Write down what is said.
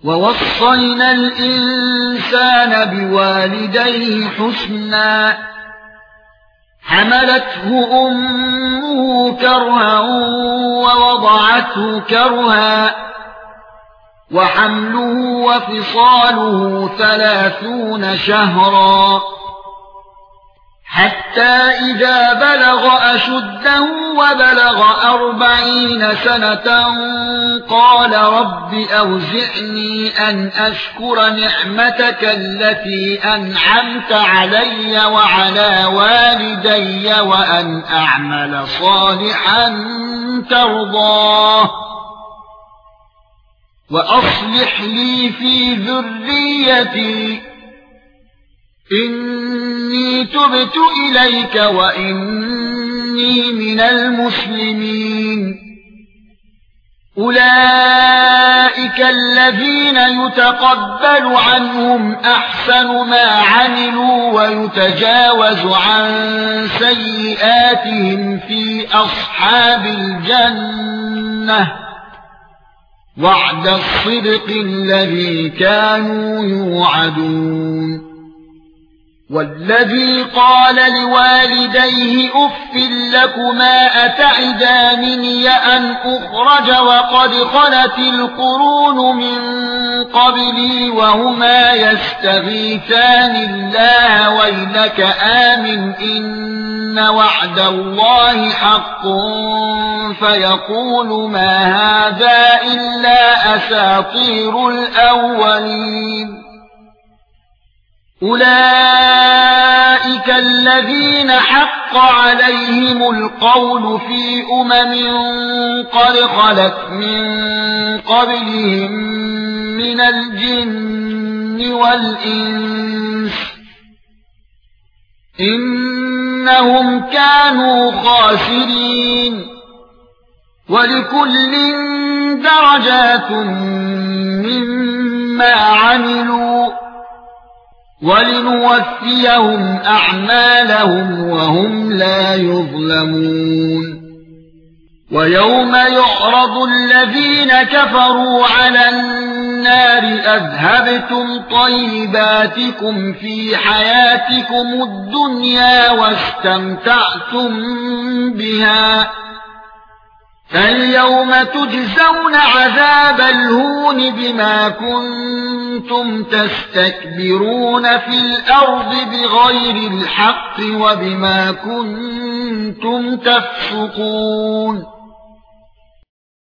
ووصينا الإنسان بوالديه حسنا حملته أمه كرها ووضعته كرها وحمله وفصاله 30 شهرا حتى إذا بلغ أشده وبلغ 40 سنة قال رب أوزعني أن أشكر نعمتك التي أنعمت علي وعلى والدي وأن أعمل صالحا ترضاه وأصلح لي في ذريتي إني تبت إليك وإني من المسلمين أولئك الذين يتقبل عنهم أحسن ما عملوا ويتجاوز عن سيئاتهم في أصحاب الجنة وعد الصدق الذي كانوا يوعدون والذي قال لوالديه أف لكما أتعدانني أن أخرج وقد خلت القرون من قبلي وهما يستغيثان الله ويلك آمن إن وعد الله حق فيقول ما هذا إلا أساطير الأولين أولئك الذين حق عليهم القول في قد خلت من قبلهم من الجن والإنس إنهم كانوا خاسرين ولكل درجات مما عملوا ولنوفيهم أعمالهم وهم لا يظلمون ويوم يعرض الذين كفروا على النار أذهبتم طيباتكم في حياتكم الدنيا واستمتعتم بها فاليوم تجزون عذاب الهون بما كنتم تستكبرون في الأرض بغير الحق وبما كنتم تفسقون